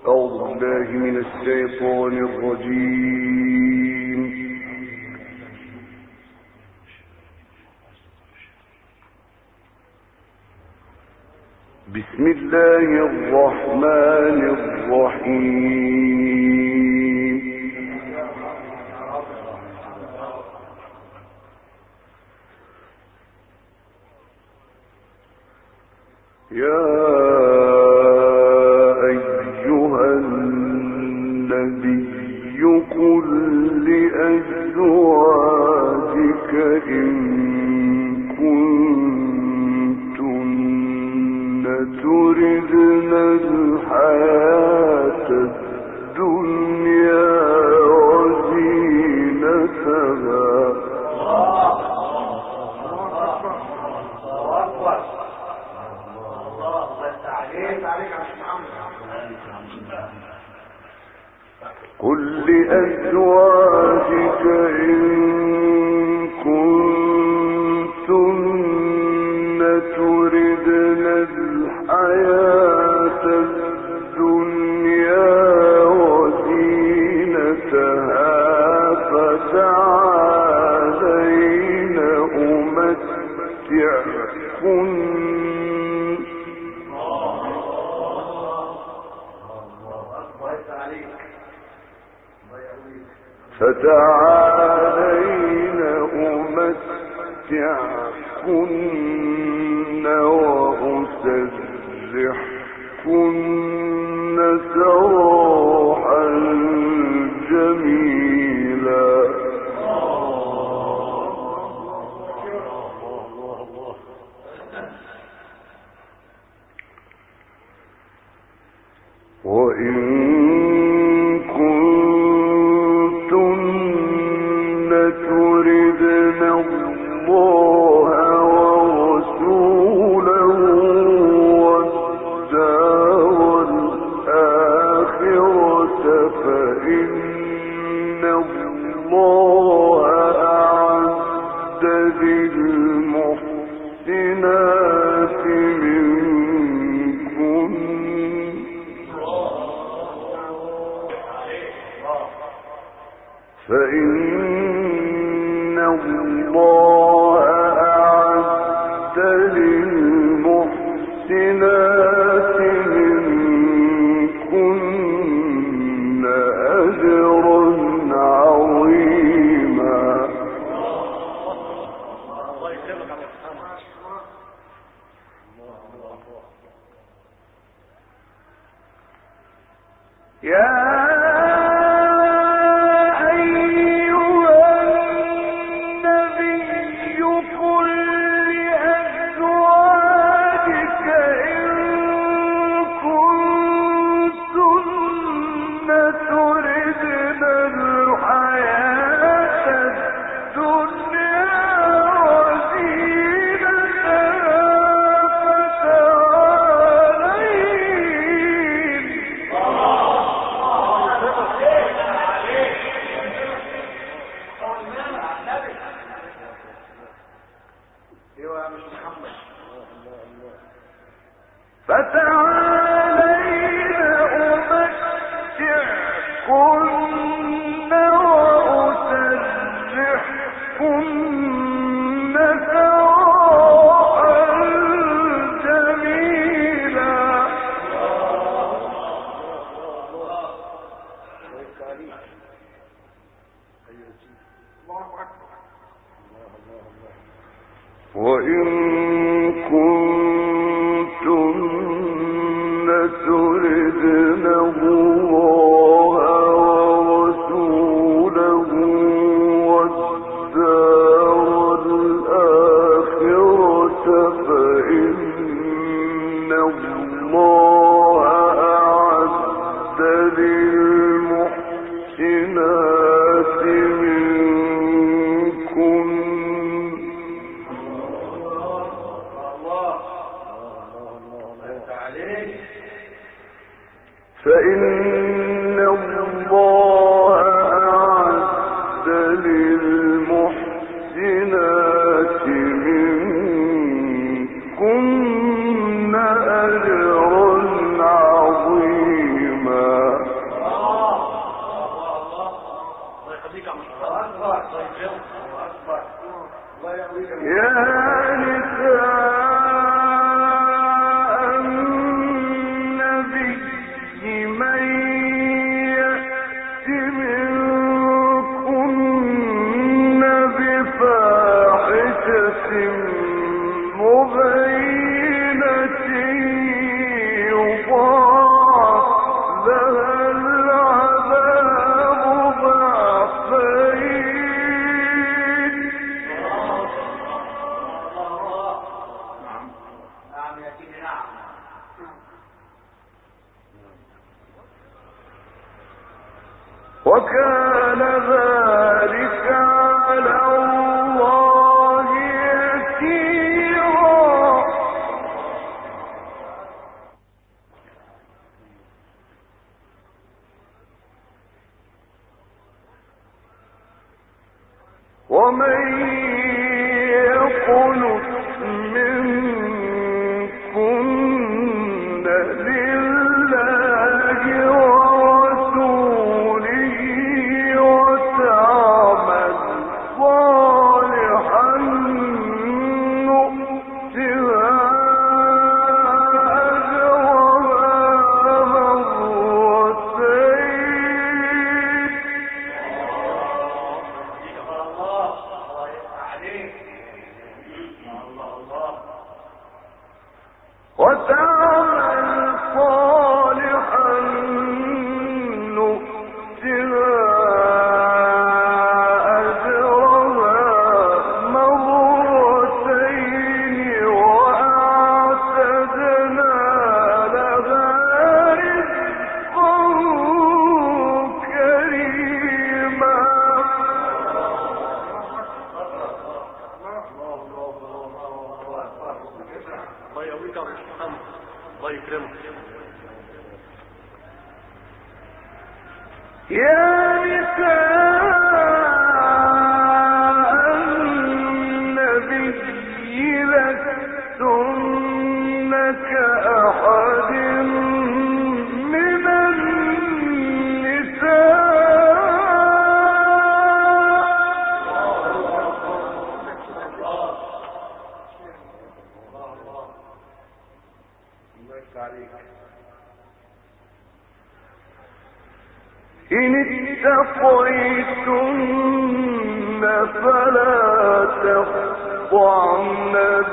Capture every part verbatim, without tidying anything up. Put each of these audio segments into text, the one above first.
أعوذ بالله من الشيطان الرجيم. بسم الله الرحمن الرحيم. يا أيها النبي قل لأزواجك إن كنتن تردن الحياة الدنيا وزينتها قل لأزواجك إن كنتن تردن الحياة الدنيا وزينتها فتعالين أمتعكن فتعالين أمتعكن وأسرحكن سراحا جميلا. وإن تردن الله ورسوله والدار الآخرة فإن الله أعد للمحسنات منكن فإن الله أعد للمحسنات منكن أجرا عظيما. يا فتعالين أمتعكن وأسرحكن سراحا جميلا. وإن كنتم تردن الله ورسوله والدار الآخرة فإن الله أعد للمحسنات منكن فإن الله أعد للمحسنات منكن أجرا عظيما. وكان ذلك على الله يسيرا. ومن يقنت منكن لله ورسوله وتعمل صالحا نؤتها أجرها مرتين وتعمل صالحا نؤتها أجرها مرتين وأعتدنا لها رزقا كريما. الله يقويك يا أبو محمد، الله يكرمك. يا نساء النبي لستن كأحد من إن اتقيتن فلا تخضعن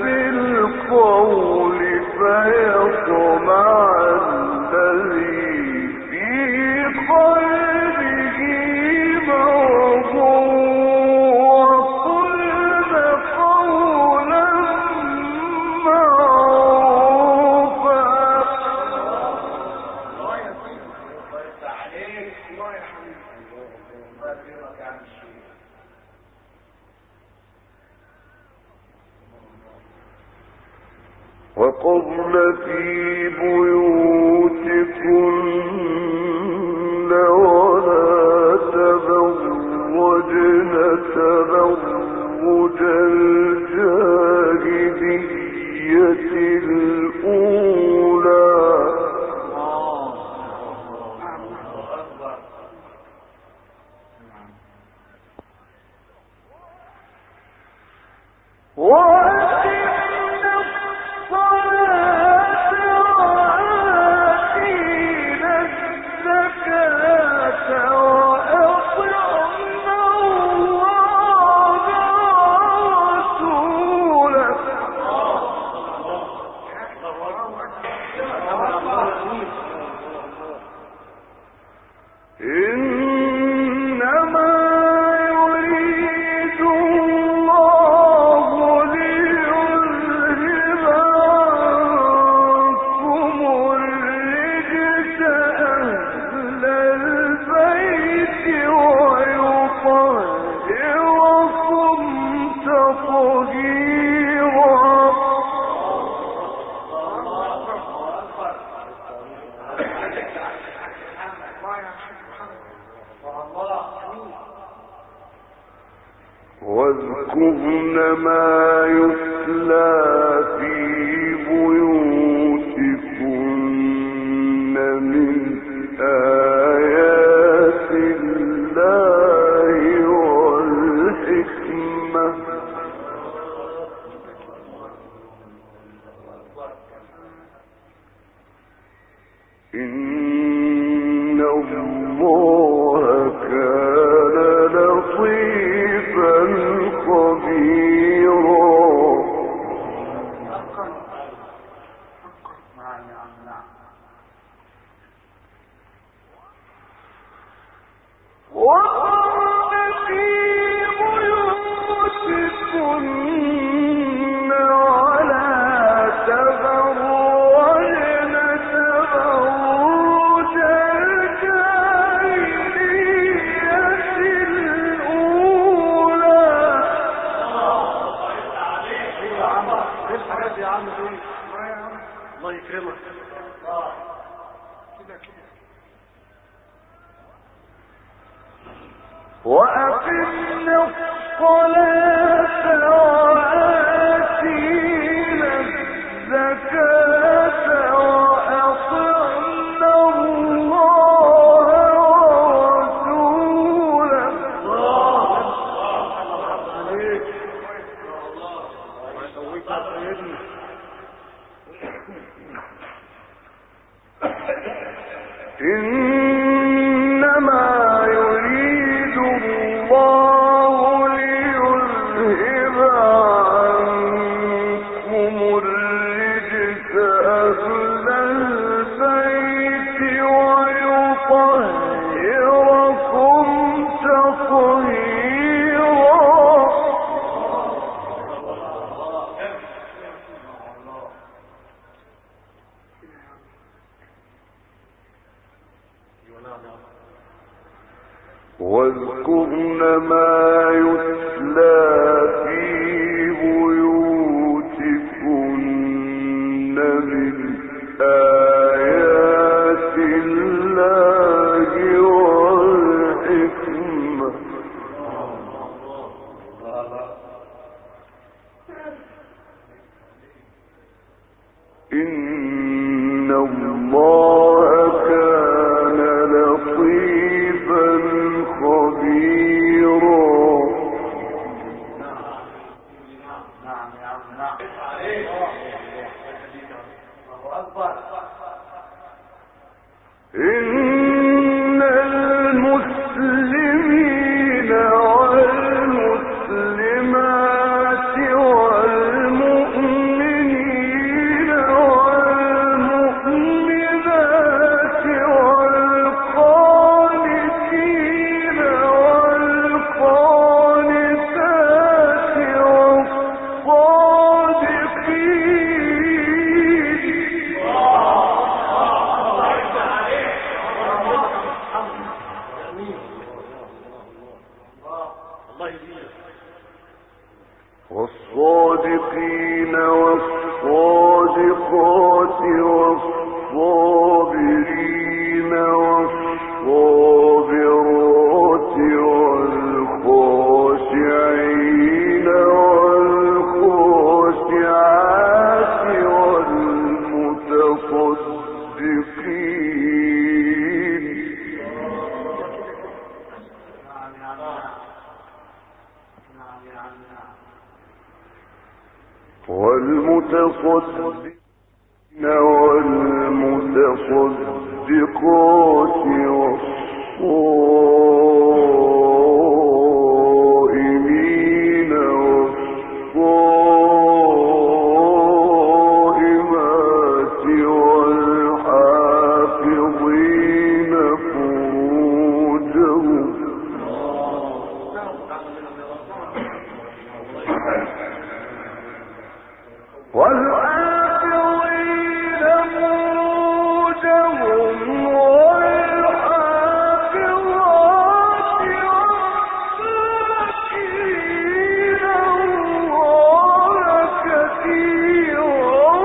بالقول فيطمع الذي في قلبه مرض وقلن قولا معروفا. وقرن في بيوتكن ولا تبرجن تبرج الجاهلية الأولى وأقمنا الصلاة وآتينا الزكاة وأطعنا الله ورسوله إنما يريد الله ليذهب عنكم الرجس أهل البيت ويطهركم تطهيرا. واذكرن ما يتلى في بيوتكن من آيات الله والحكمة إن الله كان لطيفا خبيرا. وقرن في بيوتكن ولا تبرجن تبرج الجاهلية وأقمنا الصلاة وآتينا الزكاة وأطعنا الله ورسوله إنما يريد الله ليذهب عنكم الرجس أهل البيت ويطهركم تطهيرا. واذكرن ما يتلى في بيوتكن من آيات الله والحكمة إن الله كان لطيفا خبيرا. إن المسلمين والمسلمات والمؤمنين والمؤمنات والقانتين والقانتات والصادقين والصادقات والصابرين والصابرات والخاشعين والخاشعات والمتصدقين والمتصدقين والمتصدقات والصائمين والصائمات والحافظين فروجهم والحافظين فروجهم والحافظات والذاكرين الله كثيرا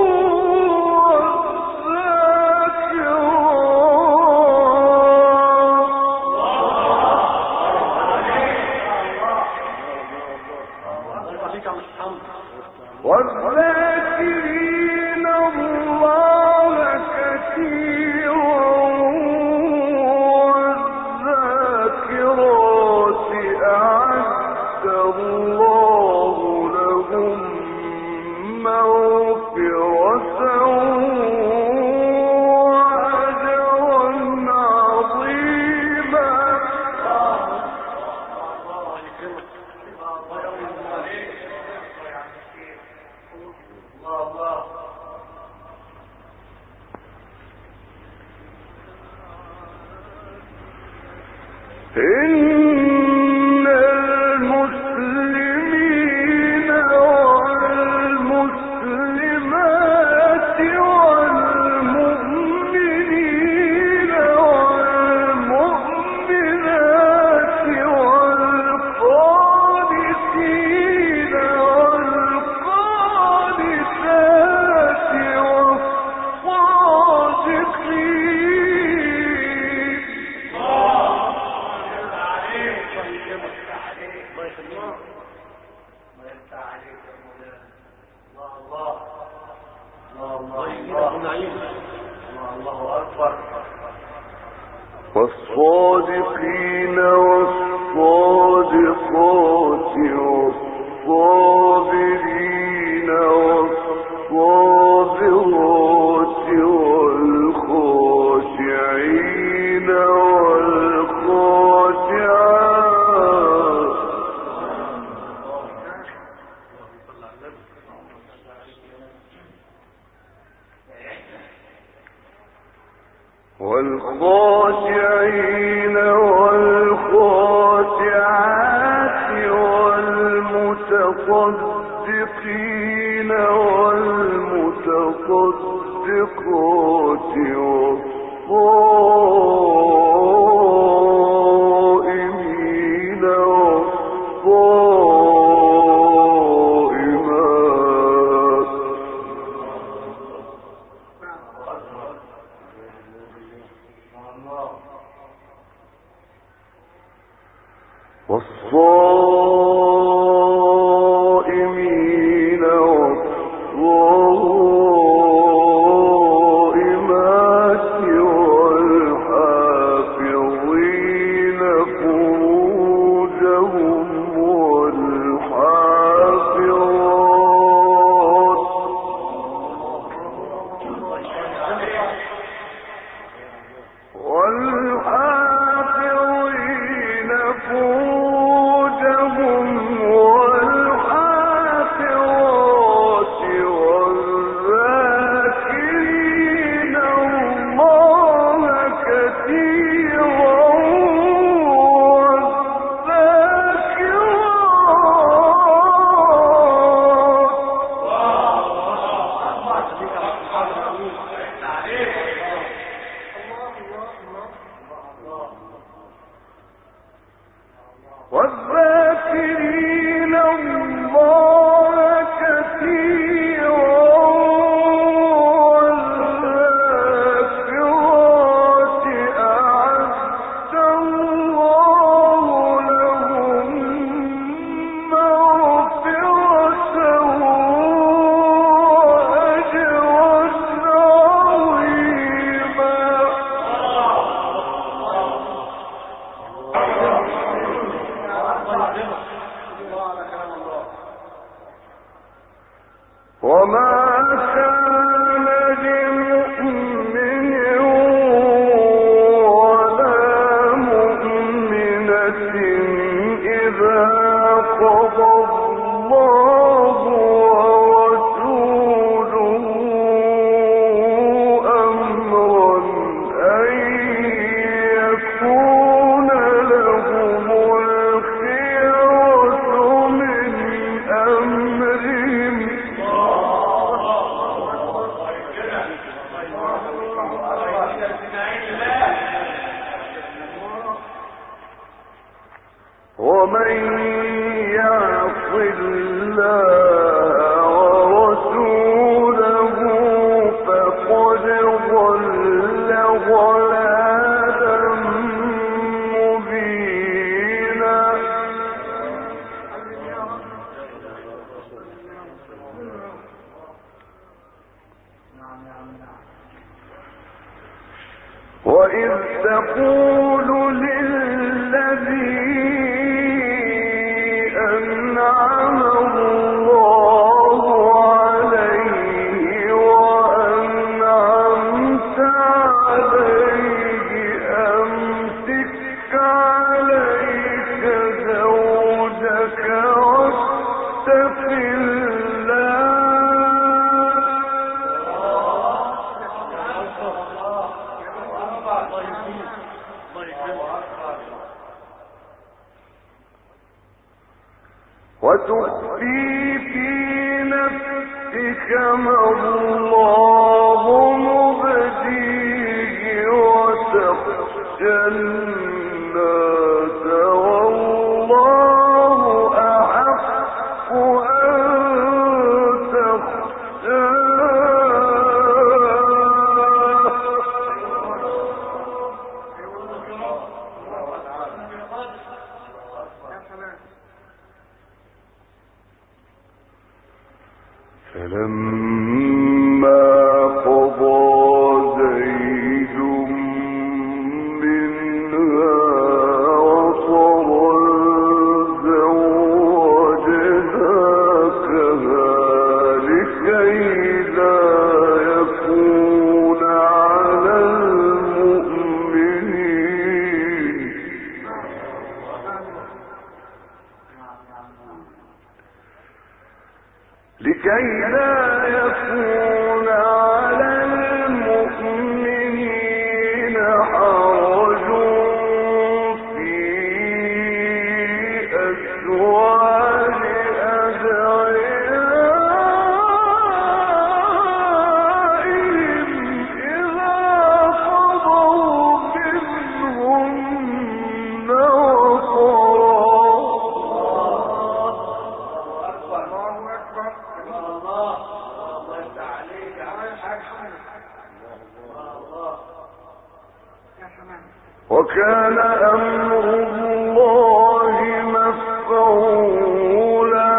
والذاكرين الله كثيرا والذاكرات أعد الله لهم مغفرة وأجرا عظيما. إن المسلمين والمسلمات والمؤمنين والمؤمنات والقانتين والقانتات والصادقين والصادقين والصادقات والصابرين والصابرات والخاشعين والخاشعات والخاشعين والخاشعات والمتصدقين والمتصدقات والصائمين والصائمات والصائمين والصائمات والحافظين فروجهم والحافظات والحافظين فروجهم والحافظات والذاكرين الله كثيرا والذاكرين الله كثيرا والذاكرات أعد الله لهم مغفرة وأجرا عظيما وما كان لمؤمن ولا مؤمنة إذا قضى الله ورسوله أمرا أن يكون لهم الخيرة من أمرهم ومن يعص الله ورسوله فقد ضل ضلالا مبينا وإذ تقول للذي أنعم الله عليه وأنعمت عليه أمسك عليك زوجك واتق الله وتخفي في نفسك ما الله مبديه وتخشى الناس والله أحق أن تخشاه فلما قضى زيد منها كي لا يكون على المؤمنين حرج في أزواج أدعيائهم إذا قضوا منهن وكان أمر الله مفعولا.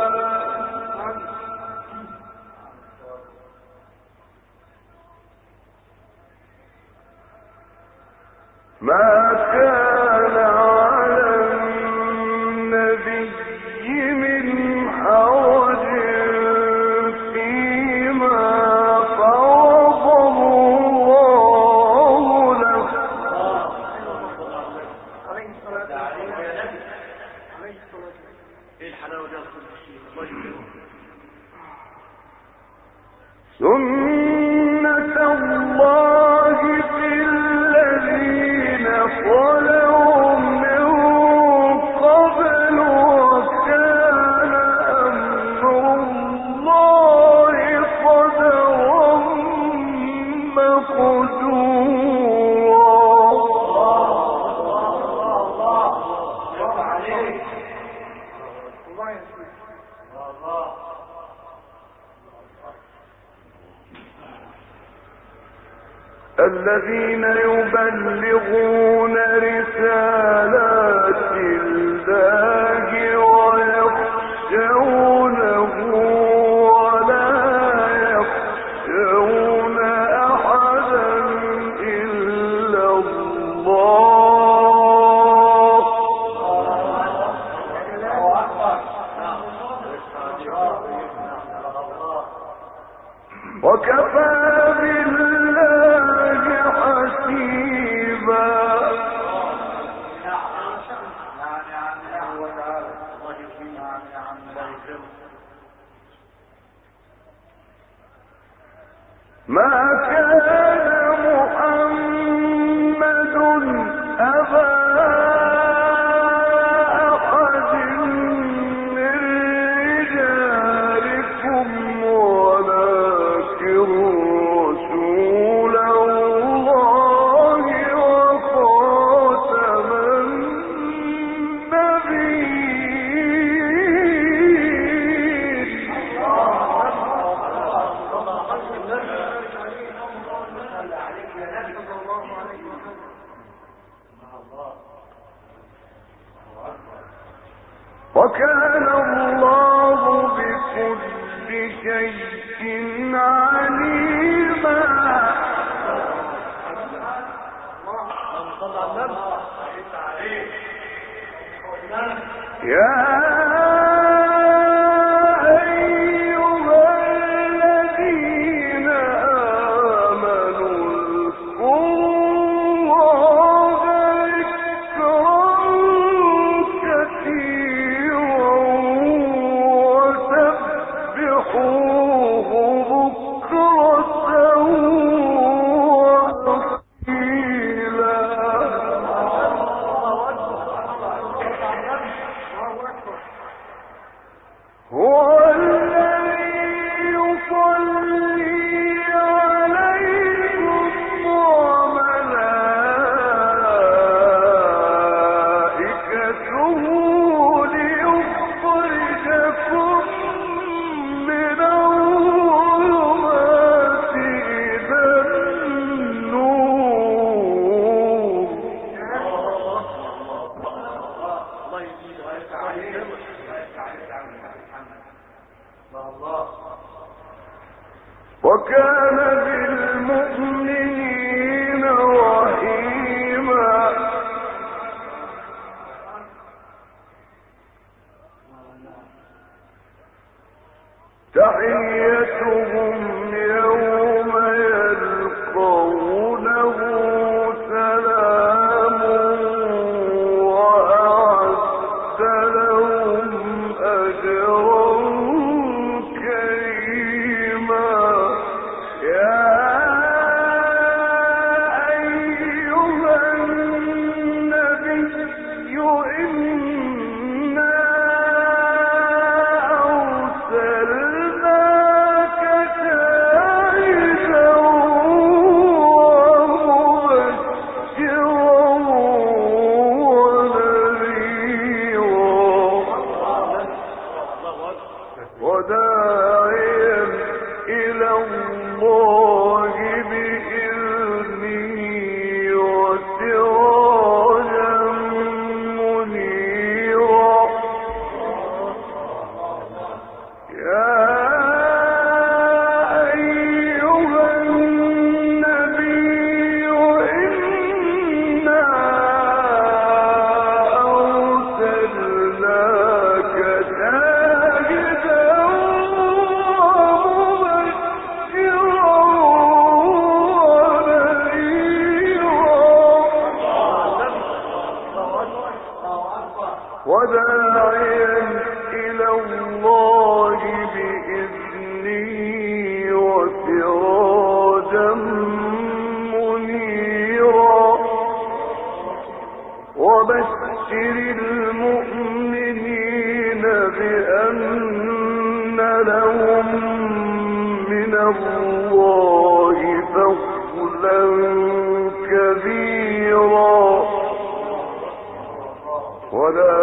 ما كان على النبي من حرج فيما فرض الله له. سنة الله في الذين خلوا من قبل وكان أمر الله قدرا الذين يبلغون رسالات الله ويخشونه ولا يخشون أحدا إلا الله. وكفى بالله حسيبا. ما كان محمد أبا أحد من رجالكم ولكن رسول الله وخاتم النبيين. وكان الله بكل شيء عليما. يا أيها الذين آمنوا اذكروا الله ذكرا كثيرا وسبحوه بكرة وأصيلا. وداعيا إلى الله بإذنه وسراجا منيرا وبشر المؤمنين بأن لهم من الله فضلا كبيرا ولا